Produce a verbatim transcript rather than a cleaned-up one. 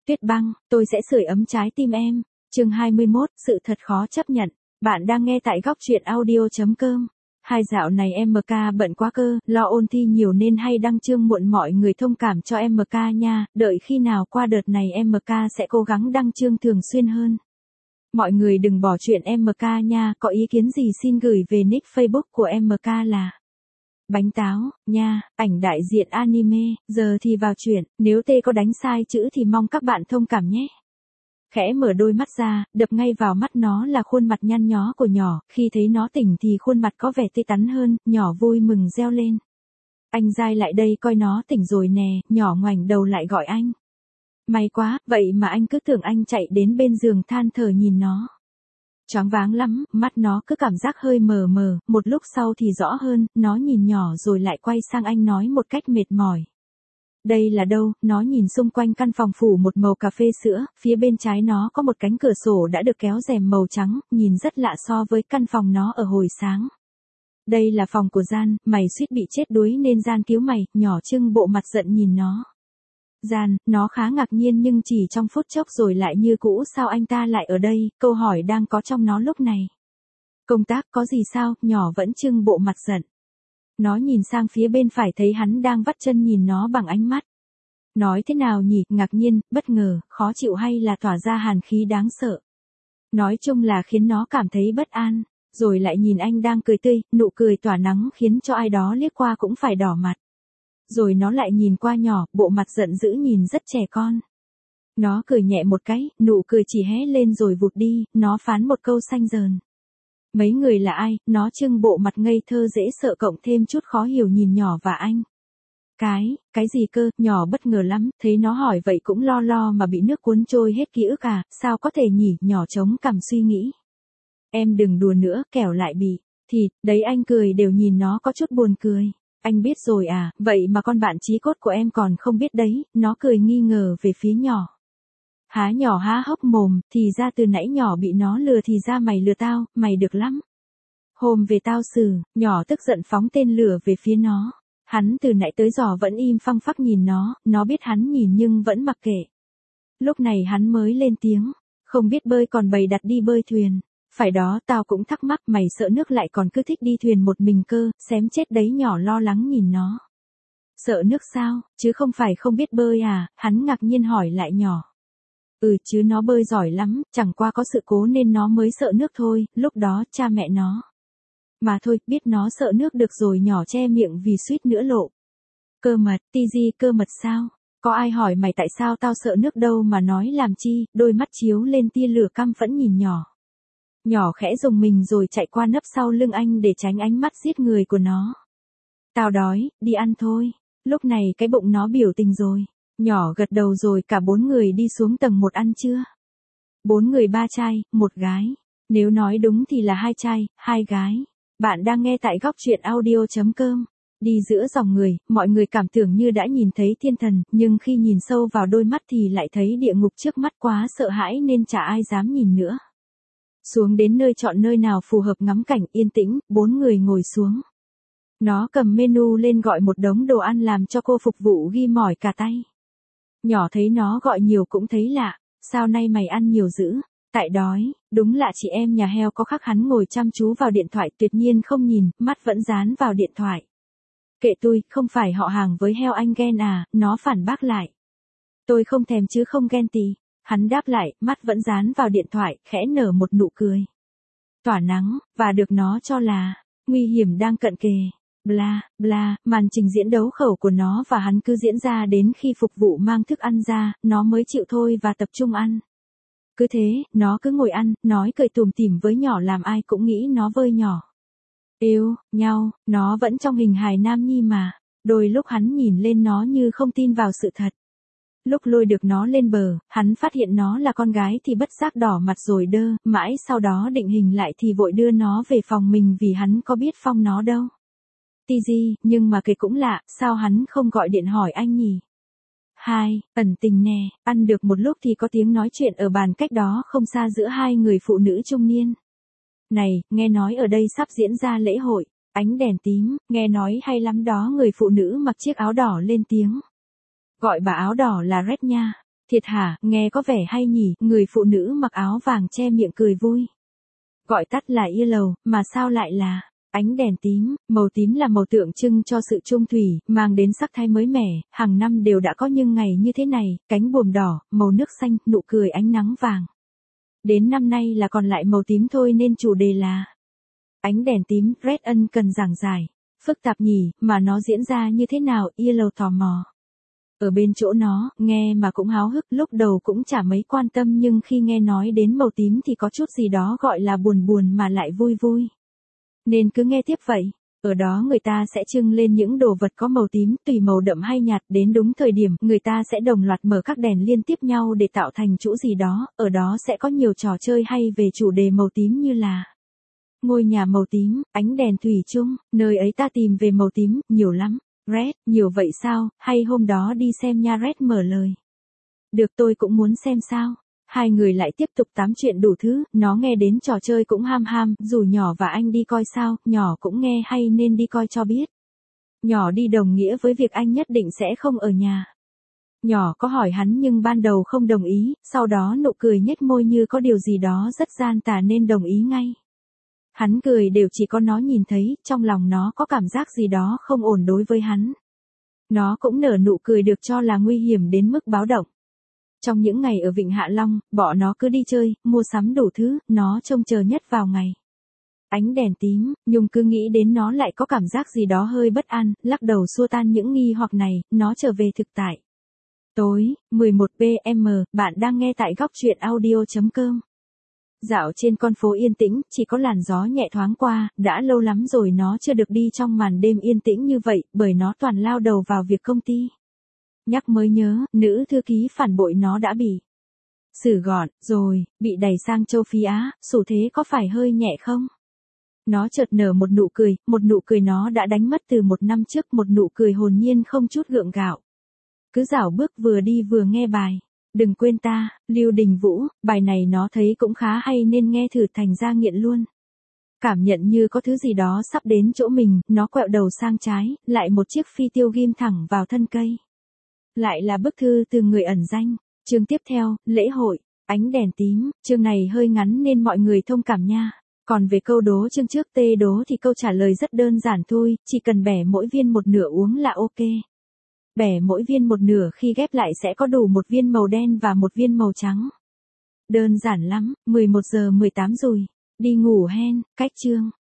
Tuyết Băng, tôi sẽ sưởi ấm trái tim em. Chương hai mươi mốt, sự thật khó chấp nhận. Bạn đang nghe tại góc truyện audio chấm com. Hai dạo này em em ca bận quá cơ, lo ôn thi nhiều nên hay đăng chương muộn, mọi người thông cảm cho em em ca nha, đợi khi nào qua đợt này em em ca sẽ cố gắng đăng chương thường xuyên hơn. Mọi người đừng bỏ chuyện em em ca nha, có ý kiến gì xin gửi về nick Facebook của em em ca là Bánh Táo, nha, ảnh đại diện anime, giờ thì vào chuyện, nếu T có đánh sai chữ thì mong các bạn thông cảm nhé. Khẽ mở đôi mắt ra, đập ngay vào mắt nó là khuôn mặt nhăn nhó của nhỏ, khi thấy nó tỉnh thì khuôn mặt có vẻ tươi tắn hơn, nhỏ vui mừng reo lên. Anh Giai lại đây coi nó tỉnh rồi nè, nhỏ ngoảnh đầu lại gọi anh. May quá, vậy mà anh cứ tưởng anh chạy đến bên giường than thở nhìn nó. Choáng váng lắm, mắt nó cứ cảm giác hơi mờ mờ, một lúc sau thì rõ hơn, nó nhìn nhỏ rồi lại quay sang anh nói một cách mệt mỏi. Đây là đâu? Nó nhìn xung quanh căn phòng phủ một màu cà phê sữa, phía bên trái nó có một cánh cửa sổ đã được kéo rèm màu trắng, nhìn rất lạ so với căn phòng nó ở hồi sáng. Đây là phòng của Gian, mày suýt bị chết đuối nên Gian cứu mày, nhỏ trưng bộ mặt giận nhìn nó. Gian, nó khá ngạc nhiên nhưng chỉ trong phút chốc rồi lại như cũ, sao anh ta lại ở đây, câu hỏi đang có trong nó lúc này. Công tác có gì sao, nhỏ vẫn trưng bộ mặt giận. Nó nhìn sang phía bên phải thấy hắn đang vắt chân nhìn nó bằng ánh mắt. Nói thế nào nhỉ, ngạc nhiên, bất ngờ, khó chịu hay là tỏa ra hàn khí đáng sợ. Nói chung là khiến nó cảm thấy bất an, rồi lại nhìn anh đang cười tươi, nụ cười tỏa nắng khiến cho ai đó liếc qua cũng phải đỏ mặt. Rồi nó lại nhìn qua nhỏ, bộ mặt giận dữ nhìn rất trẻ con. Nó cười nhẹ một cái, nụ cười chỉ hé lên rồi vụt đi, nó phán một câu xanh dờn. Mấy người là ai, nó trưng bộ mặt ngây thơ dễ sợ cộng thêm chút khó hiểu nhìn nhỏ và anh. Cái, cái gì cơ, nhỏ bất ngờ lắm, thấy nó hỏi vậy cũng lo lo mà bị nước cuốn trôi hết ký ức à, sao có thể nhỉ, nhỏ chống cằm suy nghĩ. Em đừng đùa nữa, kẻo lại bị, thì, đấy anh cười đều nhìn nó có chút buồn cười. Anh biết rồi à, vậy mà con bạn chí cốt của em còn không biết đấy, nó cười nghi ngờ về phía nhỏ. Há nhỏ há hốc mồm, thì ra từ nãy nhỏ bị nó lừa thì ra mày lừa tao, mày được lắm. Hôm về tao xử, nhỏ tức giận phóng tên lửa về phía nó. Hắn từ nãy tới giờ vẫn im phăng phắc nhìn nó, nó biết hắn nhìn nhưng vẫn mặc kệ. Lúc này hắn mới lên tiếng, không biết bơi còn bày đặt đi bơi thuyền. Phải đó, tao cũng thắc mắc, mày sợ nước lại còn cứ thích đi thuyền một mình cơ, xém chết đấy, nhỏ lo lắng nhìn nó. Sợ nước sao, chứ không phải không biết bơi à, hắn ngạc nhiên hỏi lại nhỏ. Ừ chứ nó bơi giỏi lắm, chẳng qua có sự cố nên nó mới sợ nước thôi, lúc đó cha mẹ nó. Mà thôi, biết nó sợ nước được rồi, nhỏ che miệng vì suýt nữa lộ. Cơ mật, ti di cơ mật sao? Có ai hỏi mày tại sao tao sợ nước đâu mà nói làm chi, đôi mắt chiếu lên tia lửa căm phẫn nhìn nhỏ. Nhỏ khẽ rùng mình rồi chạy qua nấp sau lưng anh để tránh ánh mắt giết người của nó. Tao đói, đi ăn thôi. Lúc này cái bụng nó biểu tình rồi. Nhỏ gật đầu rồi cả bốn người đi xuống tầng một ăn trưa. Bốn người ba trai, một gái. Nếu nói đúng thì là hai trai, hai gái. Bạn đang nghe tại góc truyện audio chấm com. Đi giữa dòng người, mọi người cảm tưởng như đã nhìn thấy thiên thần, nhưng khi nhìn sâu vào đôi mắt thì lại thấy địa ngục trước mắt, quá sợ hãi nên chả ai dám nhìn nữa. Xuống đến nơi chọn nơi nào phù hợp ngắm cảnh yên tĩnh, bốn người ngồi xuống. Nó cầm menu lên gọi một đống đồ ăn làm cho cô phục vụ ghi mỏi cả tay. Nhỏ thấy nó gọi nhiều cũng thấy lạ, sao nay mày ăn nhiều dữ, tại đói, đúng là chị em nhà heo có khác. Hắn ngồi chăm chú vào điện thoại tuyệt nhiên không nhìn, mắt vẫn dán vào điện thoại. Kệ tôi, không phải họ hàng với heo anh ghen à, nó phản bác lại. Tôi không thèm chứ không ghen tì. Hắn đáp lại, mắt vẫn dán vào điện thoại, khẽ nở một nụ cười. Tỏa nắng, và được nó cho là, nguy hiểm đang cận kề. Bla, bla, màn trình diễn đấu khẩu của nó và hắn cứ diễn ra đến khi phục vụ mang thức ăn ra, nó mới chịu thôi và tập trung ăn. Cứ thế, nó cứ ngồi ăn, nói cười tủm tỉm với nhỏ làm ai cũng nghĩ nó vơi nhỏ. Yêu, nhau, nó vẫn trong hình hài nam nhi mà. Đôi lúc hắn nhìn lên nó như không tin vào sự thật. Lúc lôi được nó lên bờ, hắn phát hiện nó là con gái thì bất giác đỏ mặt rồi đơ, mãi sau đó định hình lại thì vội đưa nó về phòng mình vì hắn có biết phong nó đâu. Ti di, nhưng mà kể cũng lạ, sao hắn không gọi điện hỏi anh nhỉ? Hai, ẩn tình nè, ăn được một lúc thì có tiếng nói chuyện ở bàn cách đó không xa giữa hai người phụ nữ trung niên. Này, nghe nói ở đây sắp diễn ra lễ hội, ánh đèn tím, nghe nói hay lắm đó, người phụ nữ mặc chiếc áo đỏ lên tiếng. Gọi bà áo đỏ là Red nha. Thiệt hả, nghe có vẻ hay nhỉ, người phụ nữ mặc áo vàng che miệng cười vui. Gọi tắt là yellow, mà sao lại là ánh đèn tím? Màu tím là màu tượng trưng cho sự trung thủy, mang đến sắc thái mới mẻ, hàng năm đều đã có những ngày như thế này, cánh buồm đỏ, màu nước xanh, nụ cười ánh nắng vàng. Đến năm nay là còn lại màu tím thôi nên chủ đề là ánh đèn tím. Red Ân cần giảng giải. Phức tạp nhỉ, mà nó diễn ra như thế nào? Yellow tò mò. Ở bên chỗ nó, nghe mà cũng háo hức, lúc đầu cũng chả mấy quan tâm nhưng khi nghe nói đến màu tím thì có chút gì đó gọi là buồn buồn mà lại vui vui. Nên cứ nghe tiếp vậy. Ở đó người ta sẽ trưng lên những đồ vật có màu tím, tùy màu đậm hay nhạt, đến đúng thời điểm, người ta sẽ đồng loạt mở các đèn liên tiếp nhau để tạo thành chuỗi gì đó, ở đó sẽ có nhiều trò chơi hay về chủ đề màu tím như là ngôi nhà màu tím, ánh đèn thủy chung, nơi ấy ta tìm về màu tím, nhiều lắm. Red, nhiều vậy sao, hay hôm đó đi xem nha. Red mở lời. Được, tôi cũng muốn xem sao. Hai người lại tiếp tục tám chuyện đủ thứ, nó nghe đến trò chơi cũng ham ham, rủ nhỏ và anh đi coi sao, nhỏ cũng nghe hay nên đi coi cho biết. Nhỏ đi đồng nghĩa với việc anh nhất định sẽ không ở nhà. Nhỏ có hỏi hắn nhưng ban đầu không đồng ý, sau đó nụ cười nhếch môi như có điều gì đó rất gian tà nên đồng ý ngay. Hắn cười đều chỉ có nó nhìn thấy, trong lòng nó có cảm giác gì đó không ổn đối với hắn. Nó cũng nở nụ cười được cho là nguy hiểm đến mức báo động. Trong những ngày ở Vịnh Hạ Long, bọn nó cứ đi chơi, mua sắm đủ thứ, nó trông chờ nhất vào ngày ánh đèn tím. Nhung cứ nghĩ đến nó lại có cảm giác gì đó hơi bất an, lắc đầu xua tan những nghi hoặc này, nó trở về thực tại. Tối, mười một p m, bạn đang nghe tại góc truyện audio chấm com. Dạo trên con phố yên tĩnh, chỉ có làn gió nhẹ thoáng qua, đã lâu lắm rồi nó chưa được đi trong màn đêm yên tĩnh như vậy, bởi nó toàn lao đầu vào việc công ty. Nhắc mới nhớ, nữ thư ký phản bội nó đã bị xử gọn, rồi, bị đẩy sang châu Phi Á, xu thế có phải hơi nhẹ không? Nó chợt nở một nụ cười, một nụ cười nó đã đánh mất từ một năm trước, một nụ cười hồn nhiên không chút gượng gạo. Cứ dảo bước vừa đi vừa nghe bài. Đừng quên ta, Lưu Đình Vũ, bài này nó thấy cũng khá hay nên nghe thử thành ra nghiện luôn. Cảm nhận như có thứ gì đó sắp đến chỗ mình, nó quẹo đầu sang trái, lại một chiếc phi tiêu ghim thẳng vào thân cây. Lại là bức thư từ người ẩn danh. Chương tiếp theo, lễ hội, ánh đèn tím, chương này hơi ngắn nên mọi người thông cảm nha. Còn về câu đố chương trước tê đố thì câu trả lời rất đơn giản thôi, chỉ cần bẻ mỗi viên một nửa uống là ok. Bẻ mỗi viên một nửa khi ghép lại sẽ có đủ một viên màu đen và một viên màu trắng. Đơn giản lắm, mười một giờ mười tám rồi. Đi ngủ hen, cách chương.